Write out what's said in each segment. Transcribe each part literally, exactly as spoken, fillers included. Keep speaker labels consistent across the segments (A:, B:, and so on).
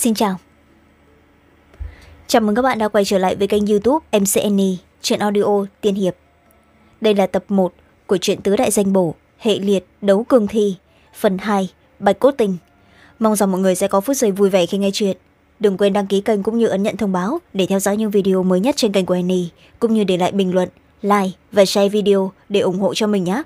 A: Xin chào. Chào mừng các bạn đã quay trở lại với kênh YouTube em xê en e, truyện audio tiên hiệp. Đây là tập một của truyện Tứ Đại Danh Bổ, hệ liệt Đấu Cương Thi, phần hai, Bạch Cốt Tình. Mong rằng mọi người sẽ có phút giây vui vẻ khi nghe chuyện. Đừng quên đăng ký kênh cũng như ấn nhận thông báo để theo dõi những video mới nhất trên kênh của Annie, cũng như để lại bình luận, like và share video để ủng hộ cho mình nhé.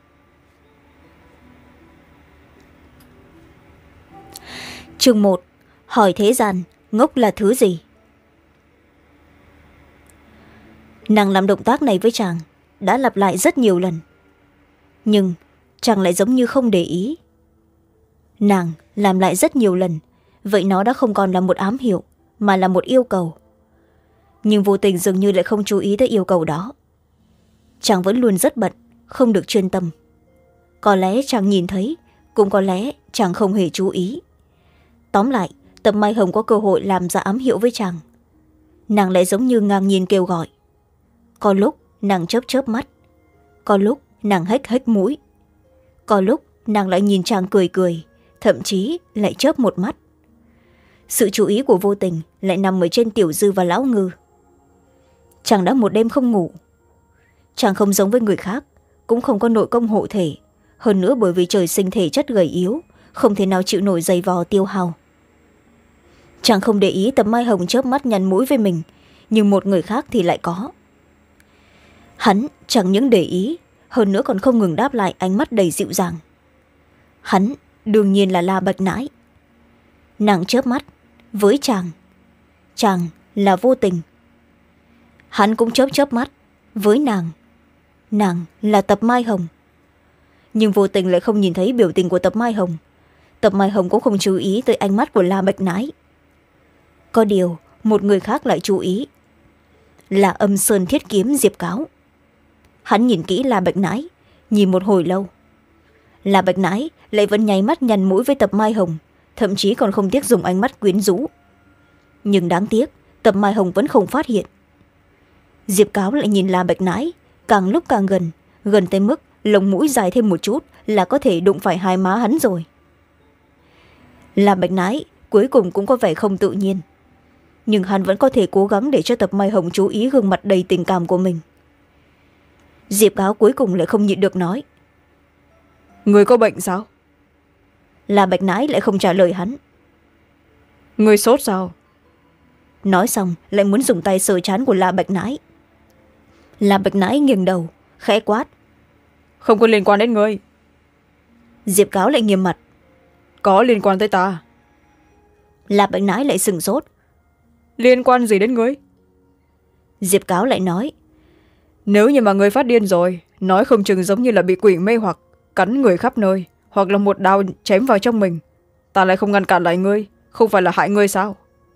A: Chương một. Hỏi thế gian, ngốc là thứ gì? Nàng làm động tác này với chàng đã lặp lại rất nhiều lần, nhưng chàng lại giống như không để ý. Nàng làm lại rất nhiều lần, vậy nó đã không còn là một ám hiệu mà là một yêu cầu. Nhưng vô tình dường như lại không chú ý tới yêu cầu đó. Chàng vẫn luôn rất bận, không được chuyên tâm. Có lẽ chàng nhìn thấy, cũng có lẽ chàng không hề chú ý. Tóm lại, Tập Mai Hồng có cơ hội làm ra ám hiệu với chàng. Nàng lại giống như ngang nhiên kêu gọi. Có lúc nàng chớp chớp mắt, có lúc nàng hếch hếch mũi, có lúc nàng lại nhìn chàng cười cười, thậm chí lại chớp một mắt. Sự chú ý của vô tình lại nằm ở trên Tiểu Dư và Lão Ngư. Chàng đã một đêm không ngủ. Chàng không giống với người khác, cũng không có nội công hộ thể, hơn nữa bởi vì trời sinh thể chất gầy yếu, không thể nào chịu nổi giày vò tiêu hao. Chàng không để ý Tập Mai Hồng chớp mắt nhăn mũi với mình, nhưng một người khác thì lại có. Hắn chẳng những để ý, hơn nữa còn không ngừng đáp lại ánh mắt đầy dịu dàng. Hắn đương nhiên là La Bạch Nãi. Nàng chớp mắt với chàng, chàng là vô tình. Hắn cũng chớp chớp mắt với nàng, nàng là Tập Mai Hồng. Nhưng vô tình lại không nhìn thấy biểu tình của Tập Mai Hồng. Tập Mai Hồng cũng không chú ý tới ánh mắt của La Bạch Nãi. Có điều một người khác lại chú ý, là Âm Sơn Thiết Kiếm Diệp Cáo. Hắn nhìn kỹ La Bạch Nãi, nhìn một hồi lâu. La Bạch Nãi lại vẫn nháy mắt nhăn mũi với Tập Mai Hồng, thậm chí còn không tiếc dùng ánh mắt quyến rũ. Nhưng đáng tiếc, Tập Mai Hồng vẫn không phát hiện. Diệp Cáo lại nhìn La Bạch Nãi, càng lúc càng gần, gần tới mức lồng mũi dài thêm một chút là có thể đụng phải hai má hắn rồi. La Bạch Nãi cuối cùng cũng có vẻ không tự nhiên, nhưng hắn vẫn có thể cố gắng để cho Tập Mai Hồng chú ý gương mặt đầy tình cảm của mình. Diệp Cáo cuối cùng lại không nhịn được nói. Người có bệnh sao? La Bạch Nãi lại không trả lời hắn. Người sốt sao? Nói xong lại muốn dùng tay sờ trán của La Bạch Nãi. La Bạch Nãi nghiêng đầu, khẽ quát. Không có liên quan đến ngươi. Diệp Cáo lại nghiêm mặt. Có liên quan tới ta. La Bạch Nãi lại sừng sốt. Liên quan gì đến ngươi? Diệp Cáo lại nói. Nếu như mà ngươi phát điên rồi, nói không chừng giống như là bị quỷ mê hoặc, cắn người khắp nơi, hoặc là một đao chém vào trong mình, ta lại không ngăn cản lại ngươi, không phải là hại ngươi sao?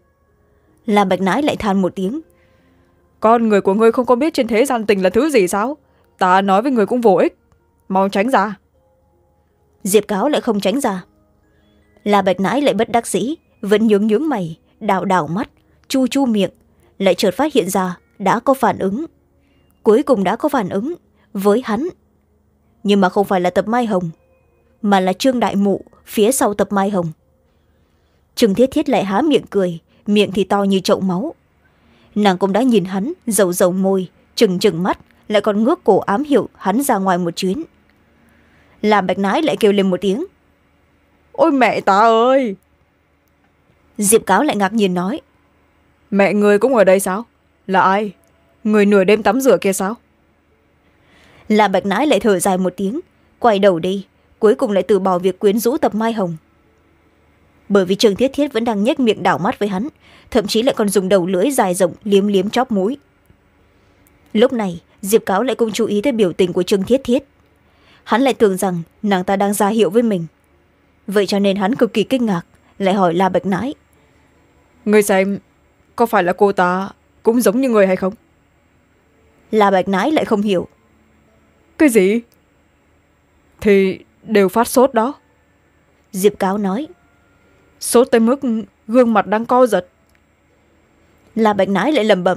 A: La Bạch Nãi lại than một tiếng. Con người của ngươi không có biết trên thế gian tình là thứ gì sao? Ta nói với ngươi cũng vô ích, mau tránh ra. Diệp Cáo lại không tránh ra. La Bạch Nãi lại bất đắc dĩ, vẫn nhướng nhướng mày, đảo đảo mắt, chu chu miệng, lại chợt phát hiện ra đã có phản ứng. Cuối cùng đã có phản ứng với hắn, nhưng mà không phải là Tập Mai Hồng, mà là Trương Đại Mụ phía sau Tập Mai Hồng. Trương Thiết Thiết lại há miệng cười, miệng thì to như chậu máu. Nàng cũng đã nhìn hắn dầu dầu môi, trừng trừng mắt, lại còn ngước cổ ám hiệu hắn ra ngoài một chuyến. La Bạch Nãi lại kêu lên một tiếng. Ôi mẹ ta ơi! Diệp Cáo lại ngạc nhiên nói. Mẹ người cũng ở đây sao? Là ai? Người nửa đêm tắm rửa kia sao? La Bạch Nãi lại thở dài một tiếng, quay đầu đi, cuối cùng lại từ bỏ việc quyến rũ Tập Mai Hồng. Bởi vì Trương Thiết Thiết vẫn đang nhếch miệng đảo mắt với hắn, thậm chí lại còn dùng đầu lưỡi dài rộng liếm liếm chóp mũi. Lúc này Diệp Cáo lại cũng chú ý tới biểu tình của Trương Thiết Thiết. Hắn lại tưởng rằng nàng ta đang ra hiệu với mình, vậy cho nên hắn cực kỳ kinh ngạc, lại hỏi La Bạch Nãi. Người xem, có phải là cô ta cũng giống như người hay không? La Bạch Nãi lại không hiểu. Cái gì? Thì đều phát sốt đó. Diệp Cáo nói. Sốt tới mức gương mặt đang co giật. La Bạch Nãi lại lẩm bẩm.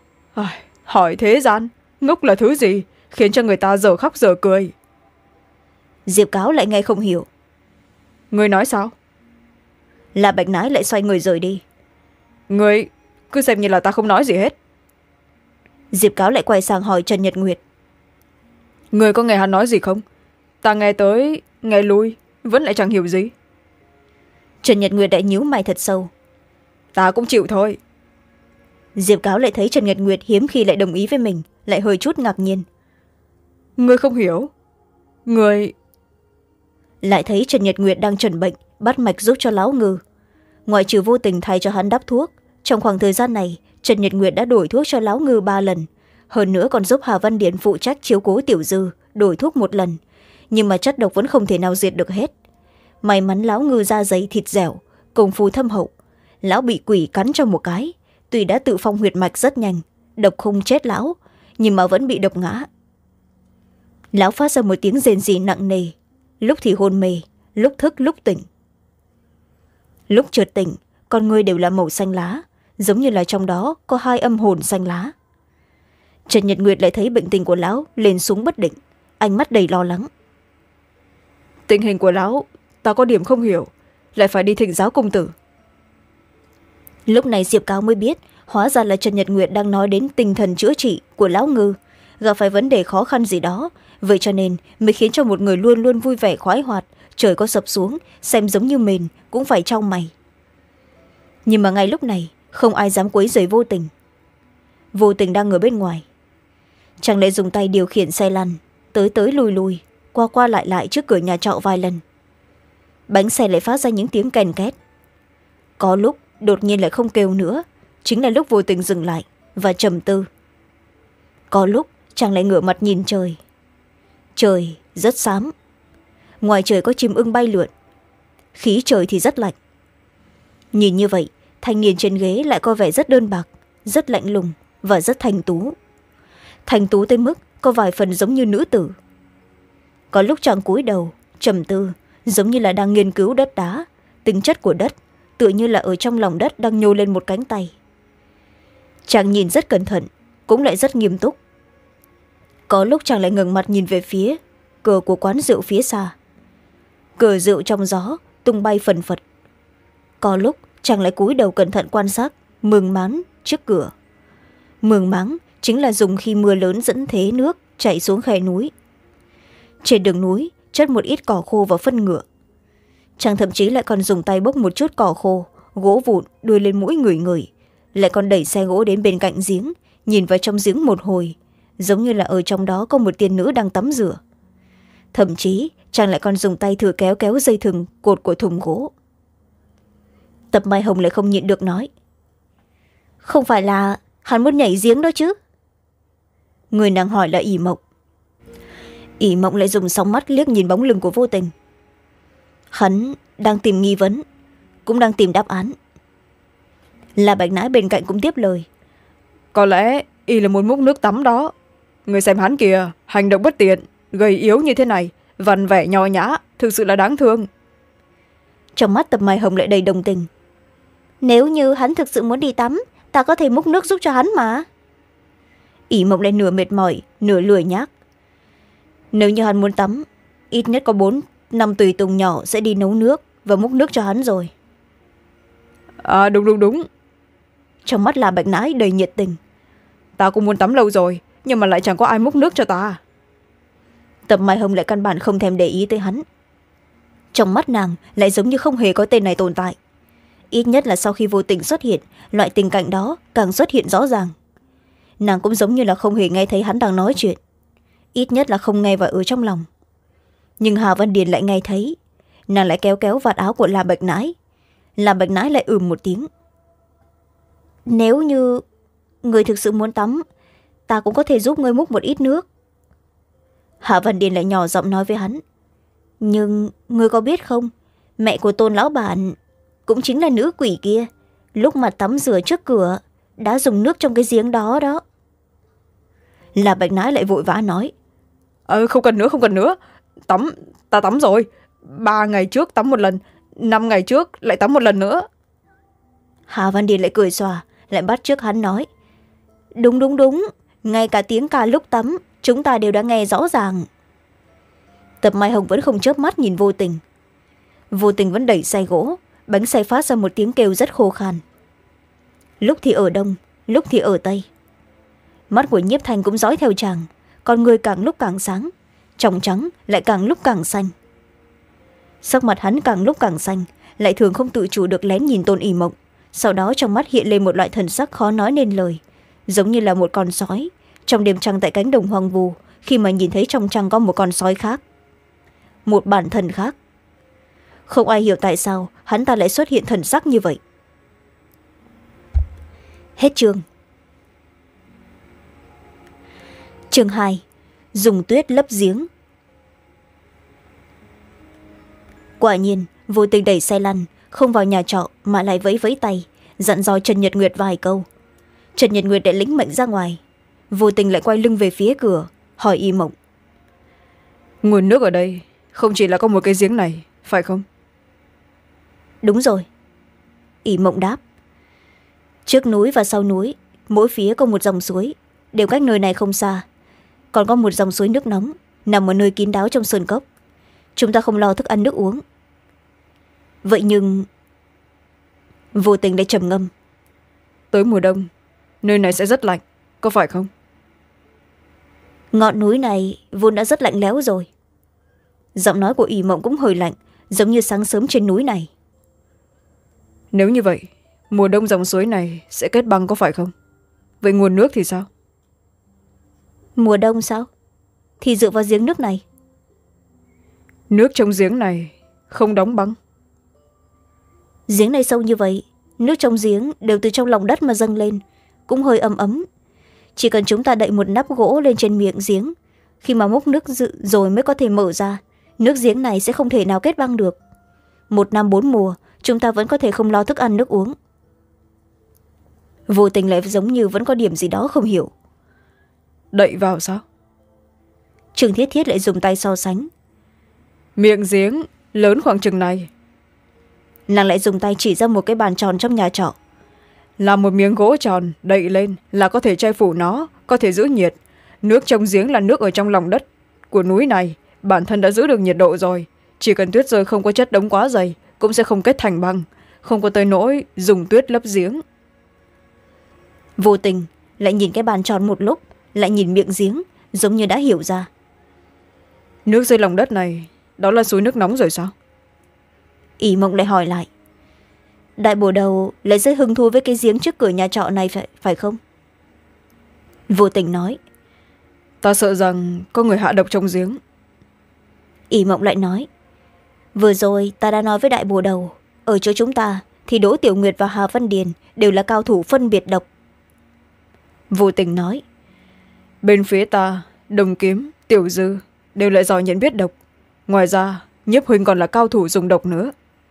A: Hỏi thế gian, ngốc là thứ gì, khiến cho người ta dở khóc dở cười. Diệp Cáo lại ngay không hiểu. Người nói sao? La Bạch Nái lại xoay người rời đi.
B: Người cứ xem như là ta không nói gì hết.
A: Diệp Cáo lại quay sang hỏi Trần Nhật Nguyệt.
B: Người có nghe hắn nói gì không? Ta nghe tới nghe lui vẫn lại chẳng hiểu gì.
A: Trần Nhật Nguyệt lại nhíu mày thật sâu.
B: Ta cũng chịu thôi.
A: Diệp Cáo lại thấy Trần Nhật Nguyệt hiếm khi lại đồng ý với mình, lại hơi chút ngạc nhiên.
B: Người không hiểu. Người...
A: Lại thấy Trần Nhật Nguyệt đang chuẩn bệnh, bắt mạch giúp cho Lão Ngư. Ngoại trừ vô tình thay cho hắn đắp thuốc, trong khoảng thời gian này Trần Nhật Nguyệt đã đổi thuốc cho Lão Ngư ba lần, hơn nữa còn giúp Hà Văn Điền phụ trách chiếu cố Tiểu Dư đổi thuốc một lần, nhưng mà chất độc vẫn không thể nào diệt được hết. May mắn Lão Ngư da dày thịt dẻo, công phu thâm hậu. Lão bị quỷ cắn cho một cái, tuy đã tự phong huyệt mạch rất nhanh, độc không chết lão, nhưng mà vẫn bị độc ngã. Lão phát ra một tiếng rền rỉ nặng nề, lúc thì hôn mê, lúc thức lúc tỉnh. Lúc chợt tỉnh, con người đều là màu xanh lá, giống như là trong đó có hai âm hồn xanh lá. Trần Nhật Nguyệt lại thấy bệnh tình của lão lên xuống bất định, ánh mắt đầy lo lắng.
B: Tình hình của lão ta có điểm không hiểu, lại phải đi thỉnh giáo công tử.
A: Lúc này Diệp Cáo mới biết, hóa ra là Trần Nhật Nguyệt đang nói đến tinh thần chữa trị của Lão Ngư, gặp phải vấn đề khó khăn gì đó, vậy cho nên mới khiến cho một người luôn luôn vui vẻ khoái hoạt, trời có sập xuống xem giống như mền cũng phải trao mày. Nhưng mà ngay lúc này không ai dám quấy rầy Vô Tình. Vô Tình đang ở bên ngoài, chàng lại dùng tay điều khiển xe lăn, tới tới lùi lùi, qua qua lại lại trước cửa nhà trọ vài lần. Bánh xe lại phát ra những tiếng kèn két. Có lúc đột nhiên lại không kêu nữa, chính là lúc Vô Tình dừng lại và trầm tư. Có lúc chàng lại ngửa mặt nhìn trời. Trời rất xám, ngoài trời có chim ưng bay lượn, khí trời thì rất lạnh. Nhìn như vậy, thanh niên trên ghế lại có vẻ rất đơn bạc, rất lạnh lùng và rất thanh tú. Thanh tú tới mức có vài phần giống như nữ tử. Có lúc chàng cúi đầu trầm tư, giống như là đang nghiên cứu đất đá, tính chất của đất, tựa như là ở trong lòng đất đang nhô lên một cánh tay. Chàng nhìn rất cẩn thận, cũng lại rất nghiêm túc. Có lúc chàng lại ngẩng mặt nhìn về phía cửa của quán rượu phía xa. Cờ rượu trong gió tung bay phần phật. Có lúc chàng lại cúi đầu cẩn thận quan sát mương máng trước cửa. Mương máng chính là dùng khi mưa lớn dẫn thế nước chảy xuống khe núi. Trên đường núi chất một ít cỏ khô và phân ngựa. Chàng thậm chí lại còn dùng tay bốc một chút cỏ khô, gỗ vụn đưa lên mũi ngửi ngửi, lại còn đẩy xe gỗ đến bên cạnh giếng, nhìn vào trong giếng một hồi, giống như là ở trong đó có một tiên nữ đang tắm rửa. Thậm chí chàng lại còn dùng tay thử kéo kéo dây thừng cột của thùng gỗ. Tập Mai Hồng lại không nhịn được nói, không phải là hắn muốn nhảy giếng đó chứ? Người nàng hỏi là ỷ Mộng. ỷ Mộng lại dùng sóng mắt liếc nhìn bóng lưng của Vô Tình. Hắn đang tìm nghi vấn, cũng đang tìm đáp án. La Bạch Nãi bên cạnh cũng tiếp lời,
B: có lẽ y là muốn múc nước tắm đó. Người xem hắn kìa, hành động bất tiện, gầy yếu như thế này, vằn vẻ nho nhã, thực sự là đáng thương.
A: Trong mắt Tập Mai Hồng lại đầy đồng tình. Nếu như hắn thực sự muốn đi tắm, ta có thể múc nước giúp cho hắn mà. ỷ Mộng lại nửa mệt mỏi, nửa lười nhác. Nếu như hắn muốn tắm, ít nhất có bốn năm tùy tùng nhỏ sẽ đi nấu nước và múc nước cho hắn rồi.
B: À đúng đúng đúng.
A: Trong mắt La Bạch Nãi đầy nhiệt tình.
B: Ta cũng muốn tắm lâu rồi, nhưng mà lại chẳng có ai múc nước cho ta.
A: Tập Mai Hồng lại căn bản không thèm để ý tới hắn. Trong mắt nàng lại giống như không hề có tên này tồn tại. Ít nhất là sau khi Vô Tình xuất hiện, loại tình cảnh đó càng xuất hiện rõ ràng. Nàng cũng giống như là không hề nghe thấy hắn đang nói chuyện, ít nhất là không nghe và ở trong lòng. Nhưng Hà Văn Điền lại nghe thấy. Nàng lại kéo kéo vạt áo của La Bạch Nãi. La Bạch Nãi lại ừm một tiếng. Nếu như người thực sự muốn tắm, ta cũng có thể giúp ngươi múc một ít nước. Hà Văn Điền lại nhỏ giọng nói với hắn, nhưng ngươi có biết không, mẹ của Tôn lão bản cũng chính là nữ quỷ kia, lúc mà tắm rửa trước cửa đã dùng nước trong cái giếng đó đó. La Bạch Nãi lại vội vã nói,
B: ờ không cần nữa không cần nữa, tắm ta tắm rồi, ba ngày trước tắm một lần, năm ngày trước lại tắm một lần nữa.
A: Hà Văn Điền lại cười xòa, lại bắt chước hắn nói, đúng đúng đúng, ngay cả tiếng ca lúc tắm chúng ta đều đã nghe rõ ràng. Tập Mai Hồng vẫn không chớp mắt nhìn Vô Tình. Vô Tình vẫn đẩy xe gỗ, bánh xe phát ra một tiếng kêu rất khô khan. Lúc thì ở đông, lúc thì ở tây. Mắt của Nhiếp Thanh cũng dõi theo chàng, con người càng lúc càng sáng, trong trắng lại càng lúc càng xanh. Sắc mặt hắn càng lúc càng xanh, lại thường không tự chủ được lén nhìn Tôn ỉ Mộng, sau đó trong mắt hiện lên một loại thần sắc khó nói nên lời, giống như là một con sói trong đêm trăng tại cánh đồng hoang vu, khi mà nhìn thấy trong trăng có một con sói khác, một bản thân khác. Không ai hiểu tại sao hắn ta lại xuất hiện thần sắc như vậy. Hết chương. Chương hai. Dùng tuyết lấp giếng. Quả nhiên vô tình đẩy xe lăn, không vào nhà trọ mà lại vẫy vẫy tay, dặn dò Trần Nhật Nguyệt vài câu. Trần Nhật Nguyệt đã lĩnh mệnh ra ngoài, vô tình lại quay lưng về phía cửa, hỏi Y Mộng:
B: Nguồn nước ở đây không chỉ là có một cái giếng này, phải không?
A: Đúng rồi, Y Mộng đáp. Trước núi và sau núi, mỗi phía có một dòng suối, đều cách nơi này không xa. Còn có một dòng suối nước nóng nằm ở nơi kín đáo trong sơn cốc. Chúng ta không lo thức ăn nước uống. Vậy nhưng vô tình lại trầm ngâm:
B: Tới mùa đông nơi này sẽ rất lạnh, có phải không?
A: Ngọn núi này vốn đã rất lạnh lẽo rồi. Giọng nói của Y Mộng cũng hơi lạnh, giống như sáng sớm trên núi này.
B: Nếu như vậy, mùa đông dòng suối này sẽ kết băng, có phải không? Vậy nguồn nước thì sao?
A: Mùa đông sao? Thì dựa vào giếng nước này.
B: Nước trong giếng này không đóng băng.
A: Giếng này sâu như vậy, nước trong giếng đều từ trong lòng đất mà dâng lên, cũng hơi ấm ấm. Chỉ cần chúng ta đậy một nắp gỗ lên trên miệng giếng, khi mà múc nước dự rồi mới có thể mở ra, nước giếng này sẽ không thể nào kết băng được. Một năm bốn mùa, chúng ta vẫn có thể không lo thức ăn nước uống. Vô tình lại giống như vẫn có điểm gì đó không hiểu.
B: Đậy vào sao?
A: Trương Thiết Thiết lại dùng tay so sánh.
B: Miệng giếng lớn khoảng chừng này.
A: Nàng lại dùng tay chỉ ra một cái bàn tròn trong nhà trọ.
B: Làm một miếng gỗ tròn đậy lên là có thể che phủ nó, có thể giữ nhiệt. Nước trong giếng là nước ở trong lòng đất của núi này, bản thân đã giữ được nhiệt độ rồi. Chỉ cần tuyết rơi không có chất đống quá dày, cũng sẽ không kết thành băng, không có tới nỗi dùng tuyết lấp giếng.
A: Vô tình lại nhìn cái bàn tròn một lúc, lại nhìn miệng giếng, giống như đã hiểu ra.
B: Nước dưới lòng đất này, đó là suối nước nóng rồi sao?
A: Y Mộng lại hỏi lại. Đại bổ đầu lại rất hứng thú với cái giếng trước cửa nhà trọ này phải, phải không? Vô tình nói.
B: Ta sợ rằng có người hạ độc trong giếng.
A: Y Mộng lại nói. Vừa rồi ta đã nói với đại bổ đầu, ở chỗ chúng ta thì Đỗ Tiểu Nguyệt và Hà Văn Điền đều là cao thủ phân biệt độc. Vô tình nói.
B: Bên phía ta, Đồng Kiếm, Tiểu Dư đều lại giỏi nhận biết độc. Ngoài ra, Nhiếp huynh còn là cao thủ dùng độc nữa.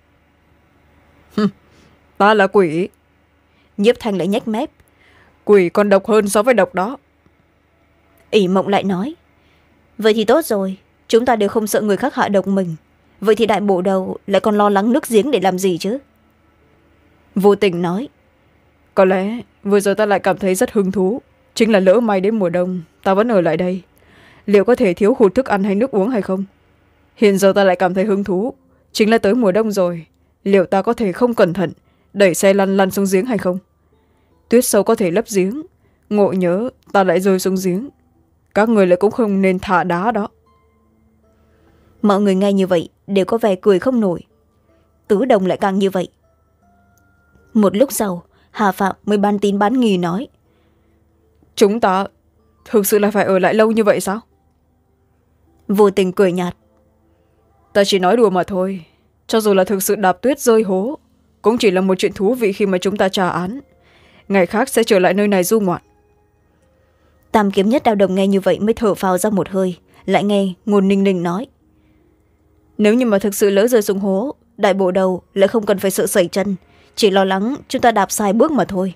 B: Ta là quỷ.
A: Nhiếp Thanh lại nhếch mép.
B: Quỷ còn độc hơn so với độc đó.
A: Y Mộng lại nói. Vậy thì tốt rồi, chúng ta đều không sợ người khác hạ độc mình. Vậy thì đại bộ đầu lại còn lo lắng nước giếng để làm gì chứ? Vô tình nói.
B: Có lẽ vừa giờ ta lại cảm thấy rất hứng thú. Chính là lỡ may đến mùa đông ta vẫn ở lại đây, liệu có thể thiếu hụt thức ăn hay nước uống hay không? Hiện giờ ta lại cảm thấy hứng thú, chính là tới mùa đông rồi, liệu ta có thể không cẩn thận đẩy xe lăn lăn xuống giếng hay không? Tuyết sâu có thể lấp giếng, ngộ nhớ ta lại rơi xuống giếng, các người lại cũng không nên thả đá đó.
A: Mọi người nghe như vậy đều có vẻ cười không nổi. Tứ Đồng lại càng như vậy. Một lúc sau, Hà Phạm mới ban tín bán nghi nói.
B: Chúng ta thực sự là phải ở lại lâu như vậy sao?
A: Vô tình cười nhạt.
B: Ta chỉ nói đùa mà thôi, cho dù là thực sự đạp tuyết rơi hố, cũng chỉ là một chuyện thú vị khi mà chúng ta trả án. Ngày khác sẽ trở lại nơi này du ngoạn.
A: Tam Kiếm Nhất Đao Đồng nghe như vậy mới thở phào ra một hơi, lại nghe Ngôn Ninh Ninh nói. Nếu như mà thực sự lỡ rơi xuống hố, đại bộ đầu lại không cần phải sợ sẩy chân, chỉ lo lắng chúng ta đạp sai bước mà thôi.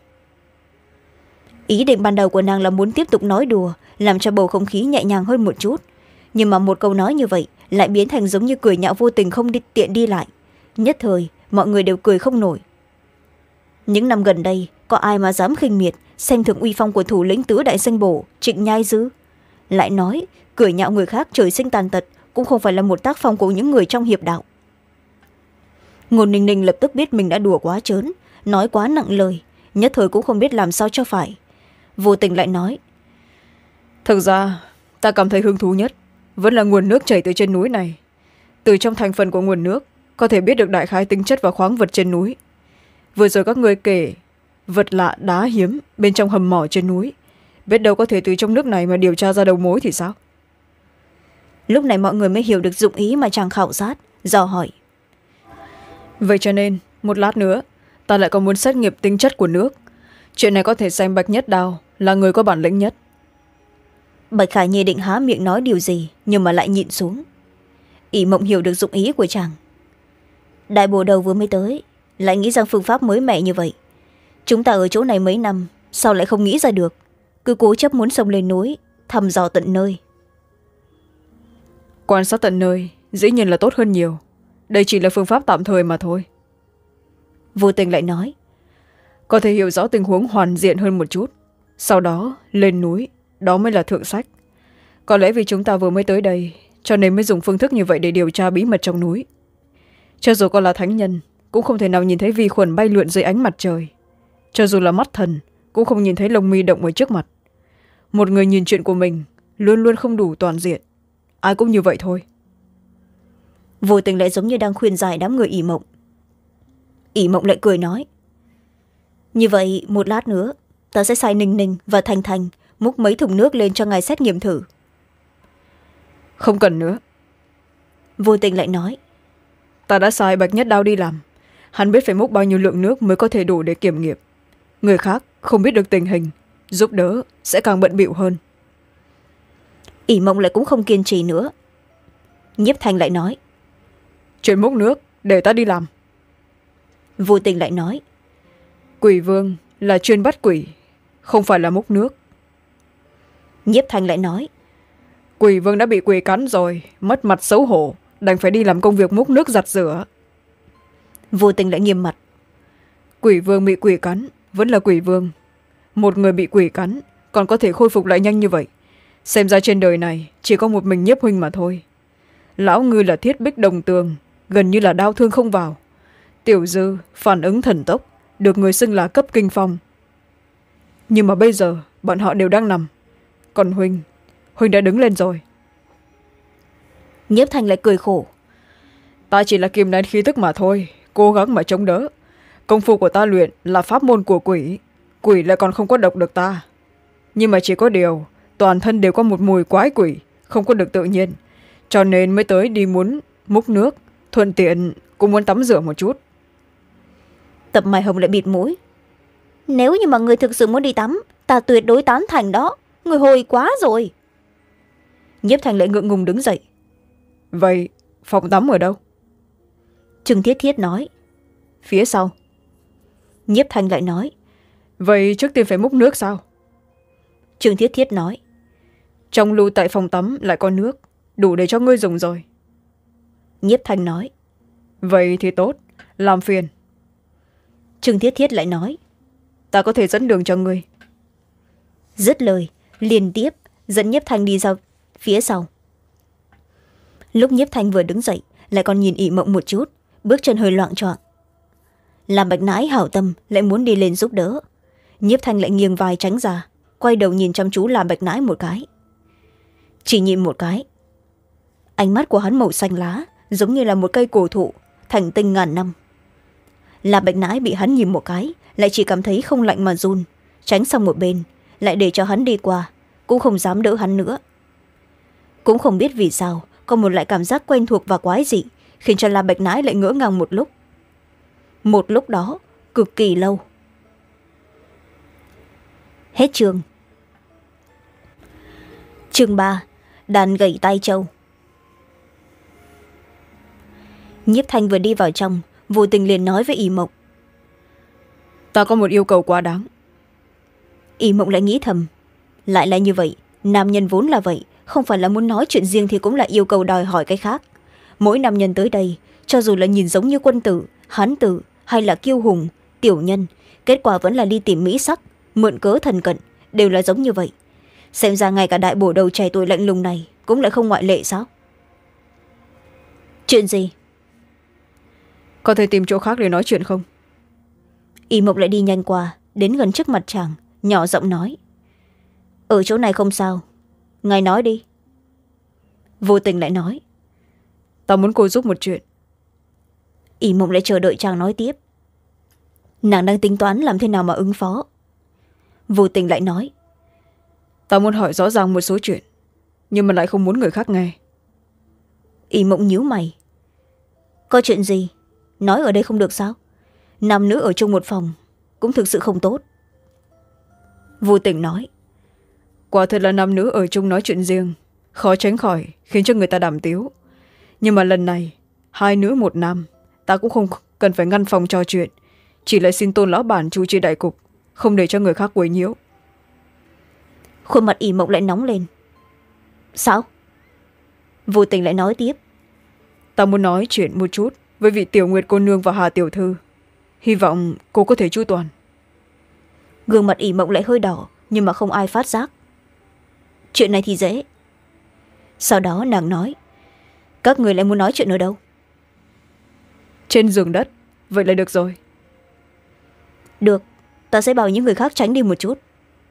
A: Ý định ban đầu của nàng là muốn tiếp tục nói đùa, làm cho bầu không khí nhẹ nhàng hơn một chút, nhưng mà một câu nói như vậy lại biến thành giống như cười nhạo Vô Tình không đi, tiện đi lại. Nhất thời mọi người đều cười không nổi. Những năm gần đây có ai mà dám khinh miệt xem thường uy phong của thủ lĩnh tứ đại danh bổ Trịnh Nhai Dư? Lại nói cười nhạo người khác trời sinh tàn tật cũng không phải là một tác phong của những người trong hiệp đạo. Ngôn ninh ninh lập tức biết mình đã đùa quá trớn, nói quá nặng lời, nhất thời cũng không biết làm sao cho phải. Vô tình lại nói:
B: thực ra ta cảm thấy hứng thú nhất vẫn là nguồn nước chảy từ trên núi này. Từ trong thành phần của nguồn nước có thể biết được đại khái tính chất và khoáng vật trên núi. Vừa rồi các người kể vật lạ đá hiếm bên trong hầm mỏ trên núi, biết đâu có thể từ trong nước này mà điều tra ra đầu mối thì sao?
A: Lúc này mọi người mới hiểu được dụng ý mà chàng khảo sát, dò hỏi:
B: vậy cho nên một lát nữa ta lại còn muốn xét nghiệm tính chất của nước. Chuyện này có thể xem Bạch Nhất Đao là người có bản lĩnh nhất.
A: Bạch Khả Nhi định há miệng nói điều gì nhưng mà lại nhịn xuống. ỷ Mộng hiểu được dụng ý của chàng. Đại bồ đầu vừa mới tới lại nghĩ rằng phương pháp mới mẻ như vậy. Chúng ta ở chỗ này mấy năm sao lại không nghĩ ra được, cứ cố chấp muốn xông lên núi thăm dò tận nơi.
B: Quan sát tận nơi dĩ nhiên là tốt hơn nhiều. Đây chỉ là phương pháp tạm thời mà thôi.
A: Vô Tình lại nói:
B: có thể hiểu rõ tình huống hoàn diện hơn một chút, sau đó lên núi, đó mới là thượng sách. Có lẽ vì chúng ta vừa mới tới đây cho nên mới dùng phương thức như vậy để điều tra bí mật trong núi. Cho dù có là thánh nhân cũng không thể nào nhìn thấy vi khuẩn bay lượn dưới ánh mặt trời. Cho dù là mắt thần cũng không nhìn thấy lông mi động ở trước mặt. Một người nhìn chuyện của mình luôn luôn không đủ toàn diện. Ai cũng như vậy thôi.
A: Vô Tình lại giống như đang khuyên giải đám người ỷ Mộng. ỷ Mộng lại cười nói: như vậy một lát nữa ta sẽ sai Ninh Ninh và Thành Thành múc mấy thùng nước lên cho ngài xét nghiệm thử.
B: Không cần nữa.
A: Vô Tình lại nói:
B: ta đã sai Bạch Nhất Đao đi làm. Hắn biết phải múc bao nhiêu lượng nước mới có thể đủ để kiểm nghiệm. Người khác không biết được tình hình, giúp đỡ sẽ càng bận bịu hơn.
A: ỷ Mộng lại cũng không kiên trì nữa. Nhiếp Thanh lại nói:
B: chuyện múc nước để ta đi làm.
A: Vô Tình lại nói:
B: Quỷ vương là chuyên bắt quỷ, không phải là múc nước.
A: Nhiếp Thanh lại nói:
B: Quỷ vương đã bị quỷ cắn rồi, mất mặt xấu hổ, đành phải đi làm công việc múc nước giặt rửa.
A: Vô Tình lại nghiêm mặt:
B: Quỷ vương bị quỷ cắn vẫn là quỷ vương. Một người bị quỷ cắn còn có thể khôi phục lại nhanh như vậy, xem ra trên đời này chỉ có một mình Nhiếp huynh mà thôi. Lão ngư là thiết bích đồng tường, gần như là đau thương không vào. Tiểu dư phản ứng thần tốc, được người xưng là cấp kinh phong. Nhưng mà bây giờ bọn họ đều đang nằm. Còn huynh huynh đã đứng lên rồi.
A: Nhiếp Thanh lại cười khổ:
B: ta chỉ là kìm nén khí tức mà thôi, cố gắng mà chống đỡ. Công phu của ta luyện là pháp môn của quỷ, quỷ lại còn không có độc được ta. Nhưng mà chỉ có điều toàn thân đều có một mùi quái quỷ, không có được tự nhiên, cho nên mới tới đi muốn múc nước, thuận tiện cũng muốn tắm rửa một chút.
A: Tập Mai Hồng lại bịt mũi: nếu như mà người thực sự muốn đi tắm, ta tuyệt đối tán thành đó, người hồi quá rồi. Nhiếp Thanh lại ngượng ngùng đứng dậy:
B: vậy phòng tắm ở đâu?
A: Trừng Thiết Thiết nói: phía sau. Nhiếp Thanh lại nói:
B: vậy trước tiên phải múc nước sao?
A: Trừng Thiết Thiết nói:
B: trong lưu tại phòng tắm lại có nước, đủ để cho ngươi dùng rồi.
A: Nhiếp Thanh nói:
B: vậy thì tốt, làm phiền.
A: Trừng Thiết Thiết lại nói:
B: ta có thể dẫn đường cho ngươi.
A: Dứt lời liên tiếp dẫn Nhiếp Thanh đi ra phía sau. Lúc Nhiếp Thanh vừa đứng dậy lại còn nhìn ỷ Mộng một chút, bước chân hơi loạng choạng. Làm Bạch Nãi hảo tâm lại muốn đi lên giúp đỡ, Nhiếp Thanh lại nghiêng vai tránh ra, quay đầu nhìn chăm chú Làm Bạch Nãi một cái. Chỉ nhìn một cái, ánh mắt của hắn màu xanh lá giống như là một cây cổ thụ thành tinh ngàn năm. Làm Bạch Nãi bị hắn nhìn một cái lại chỉ cảm thấy không lạnh mà run, tránh sang một bên, lại để cho hắn đi qua, cũng không dám đỡ hắn nữa. Cũng không biết vì sao có một loại cảm giác quen thuộc và quái dị khiến cho Làm Bạch Nãi lại ngỡ ngàng một lúc. Một lúc đó cực kỳ lâu. Hết chương. Chương ba. Đàn gậy tai trâu. Nhiếp Thanh vừa đi vào trong, vô tình liền nói với ỷ Mộng:
B: ta có một yêu cầu quá đáng.
A: ỷ Mộng lại nghĩ thầm, lại là như vậy, nam nhân vốn là vậy, không phải là muốn nói chuyện riêng thì cũng là yêu cầu đòi hỏi cái khác. Mỗi nam nhân tới đây, cho dù là nhìn giống như quân tử, hán tử hay là kiêu hùng, tiểu nhân, kết quả vẫn là đi tìm mỹ sắc, mượn cớ thần cận, đều là giống như vậy. Xem ra ngay cả đại bổ đầu trẻ tuổi lạnh lùng này cũng lại không ngoại lệ sao? Chuyện gì?
B: có thể tìm chỗ khác để nói chuyện không?
A: Y Mộc lại đi nhanh qua, đến gần trước mặt chàng, nhỏ giọng nói. Ở chỗ này không sao, ngài nói đi. Vô Tình lại nói.
B: Ta muốn cô giúp một chuyện.
A: Y Mộc lại chờ đợi chàng nói tiếp. Nàng đang tính toán làm thế nào mà ứng phó. Vô Tình lại nói.
B: Ta muốn hỏi rõ ràng một số chuyện, nhưng mà lại không muốn người khác nghe.
A: Y Mộc nhíu mày. Có chuyện gì? Nói ở đây không được sao? Nam nữ ở chung một phòng cũng thực sự không tốt. Vô Tình nói.
B: Quả thật là nam nữ ở chung nói chuyện riêng, khó tránh khỏi khiến cho người ta đàm tiếu. Nhưng mà lần này hai nữ một nam, ta cũng không cần phải ngăn phòng trò chuyện, chỉ là xin Tôn lão bản chủ trì đại cục, không để cho người khác quấy nhiễu.
A: Khuôn mặt Y Mộc lại nóng lên. Sao? Vô Tình lại nói tiếp.
B: Ta muốn nói chuyện một chút với vị Tiểu Nguyệt cô nương và Hà tiểu thư, hy vọng cô có thể chu toàn.
A: Gương mặt Y Mộc lại hơi đỏ, nhưng mà không ai phát giác. Chuyện này thì dễ. Sau đó nàng nói. Các người lại muốn nói chuyện ở đâu?
B: Trên giường đất. Vậy là được rồi.
A: Được, ta sẽ bảo những người khác tránh đi một chút.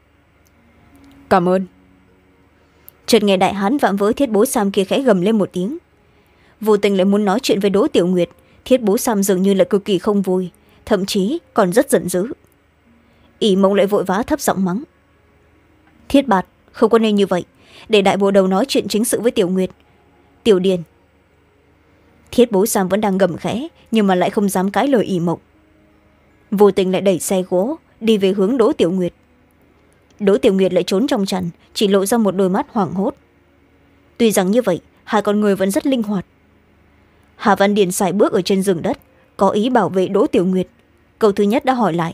B: Cảm ơn.
A: Chợt nghe đại hán vạm vỡ Thiết Bố Sam kia khẽ gầm lên một tiếng. Vô Tình lại muốn nói chuyện với Đỗ Tiểu Nguyệt. Thiết Bố Sam dường như là cực kỳ không vui, thậm chí còn rất giận dữ. Y Mộc lại vội vã thấp giọng mắng. Thiết Bạt, không có nên như vậy, để đại bộ đầu nói chuyện chính sự với Tiểu Nguyệt. Tiểu Điền. Thiết Bố Sam vẫn đang gầm khẽ, nhưng mà lại không dám cãi lời Y Mộc. Vô Tình lại đẩy xe gỗ đi về hướng Đỗ Tiểu Nguyệt. Đỗ Tiểu Nguyệt lại trốn trong chăn, chỉ lộ ra một đôi mắt hoảng hốt. Tuy rằng như vậy, hai con người vẫn rất linh hoạt. Hà Văn Điền sải bước ở trên giường đất, có ý bảo vệ Đỗ Tiểu Nguyệt. Câu thứ nhất đã hỏi lại.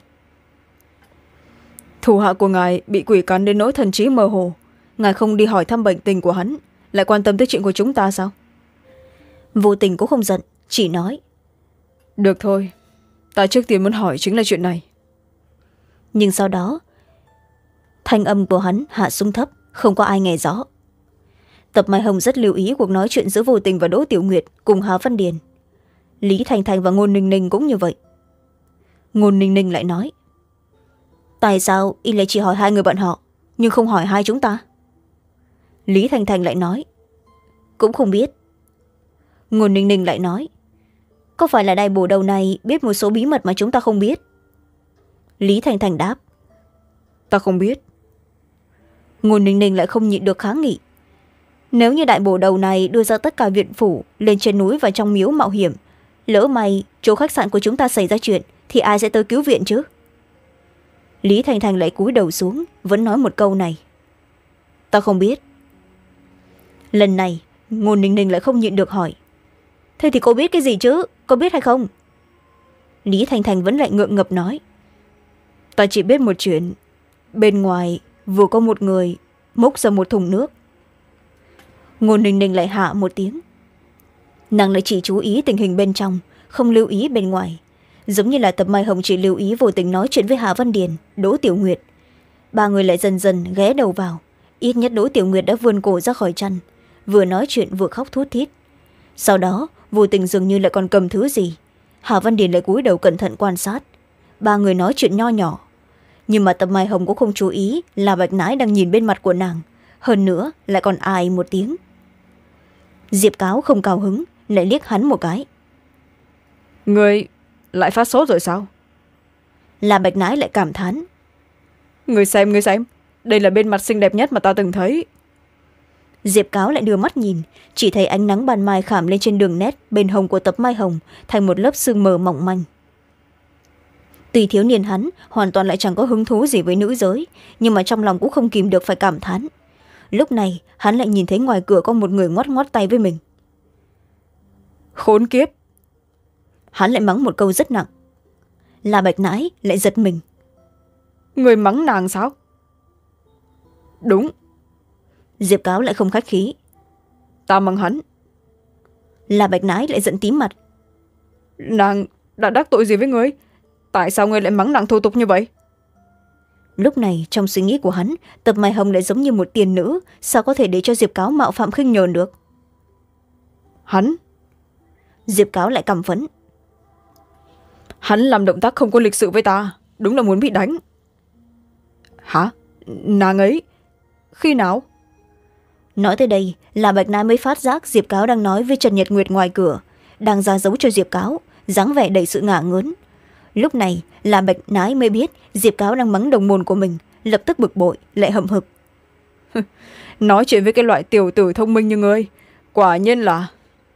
B: Thủ hạ của ngài bị quỷ cắn đến nỗi thần trí mơ hồ, ngài không đi hỏi thăm bệnh tình của hắn, lại quan tâm tới chuyện của chúng ta sao?
A: Vô Tình cũng không giận, chỉ nói.
B: Được thôi, ta trước tiên muốn hỏi chính là chuyện này.
A: Nhưng sau đó thanh âm của hắn hạ xuống thấp, không có ai nghe rõ. Tập Mai Hồng rất lưu ý cuộc nói chuyện giữa Vô Tình và Đỗ Tiểu Nguyệt cùng Hà Văn Điền. Lý Thành Thành và Ngôn Ninh Ninh cũng như vậy. Ngôn Ninh Ninh lại nói. Tại sao y lại chỉ hỏi hai người bọn họ, nhưng không hỏi hai chúng ta? Lý Thành Thành lại nói. Cũng không biết. Ngôn Ninh Ninh lại nói. Có phải là đại bổ đầu này biết một số bí mật mà chúng ta không biết? Lý Thành Thành đáp.
B: Ta không biết.
A: Ngôn Ninh Ninh lại không nhịn được kháng nghị. Nếu như đại bổ đầu này đưa ra tất cả viện phủ lên trên núi và trong miếu mạo hiểm, lỡ may chỗ khách sạn của chúng ta xảy ra chuyện thì ai sẽ tới cứu viện chứ? Lý Thành Thành lại cúi đầu xuống, vẫn nói một câu này. Ta không biết. Lần này Ngôn Ninh Ninh lại không nhịn được hỏi. Thế thì cô biết cái gì chứ? Cô biết hay không? Lý Thành Thành vẫn lại ngượng ngập nói. Ta chỉ biết một chuyện. Bên ngoài vừa có một người múc ra một thùng nước. Ngôn Ninh Ninh lại hạ một tiếng. Nàng lại chỉ chú ý tình hình bên trong, không lưu ý bên ngoài. Giống như là Tập Mai Hồng chỉ lưu ý Vô Tình nói chuyện với Hà Văn Điền, Đỗ Tiểu Nguyệt. Ba người lại dần dần ghé đầu vào. Ít nhất Đỗ Tiểu Nguyệt đã vươn cổ ra khỏi chăn, vừa nói chuyện vừa khóc thút thít. Sau đó Vô Tình dường như lại còn cầm thứ gì. Hà Văn Điền lại cúi đầu cẩn thận quan sát. Ba người nói chuyện nho nhỏ. Nhưng mà Tập Mai Hồng cũng không chú ý là Bạch Nãi đang nhìn bên mặt của nàng. Hơn nữa lại còn ai một tiếng. Diệp Cáo không cao hứng, lại liếc hắn một cái.
B: Người lại phát sốt rồi sao?
A: Là Bạch Nãi lại cảm thán.
B: Người xem, người xem, đây là bên mặt xinh đẹp nhất mà ta từng thấy.
A: Diệp Cáo lại đưa mắt nhìn, chỉ thấy ánh nắng ban mai khảm lên trên đường nét bên hồng của Tập Mai Hồng thành một lớp sương mờ mỏng manh. Tuy thiếu niên hắn hoàn toàn lại chẳng có hứng thú gì với nữ giới, nhưng mà trong lòng cũng không kìm được phải cảm thán. Lúc này hắn lại nhìn thấy ngoài cửa có một người ngoắt ngoắt tay với mình.
B: Khốn kiếp.
A: Hắn lại mắng một câu rất nặng. Là Bạch Nãi lại giật mình.
B: Người mắng nàng sao? Đúng.
A: Diệp Cáo lại không khách khí.
B: Ta mắng hắn.
A: Là Bạch Nãi lại giận tím mặt.
B: Nàng đã đắc tội gì với ngươi? Tại sao ngươi lại mắng nàng thô tục như vậy?
A: Lúc này trong suy nghĩ của hắn, Tập Mai Hồng lại giống như một tiền nữ, sao có thể để cho Diệp Cáo mạo phạm khinh nhờn được?
B: Hắn.
A: Diệp Cáo lại căm phẫn.
B: hắn làm động tác không có lịch sự với ta, đúng là muốn bị đánh. Hả? Nàng ấy? Khi nào?
A: Nói tới đây là Bạch Nái mới phát giác Diệp Cáo đang nói với Trần Nhật Nguyệt ngoài cửa, đang ra dấu cho Diệp Cáo, dáng vẻ đầy sự ngả ngớn. Lúc này là Bạch Nái mới biết Diệp Cáo đang mắng đồng môn của mình, lập tức bực bội lại hậm hực.
B: Nói chuyện với cái loại tiểu tử thông minh như ngươi, quả nhiên là...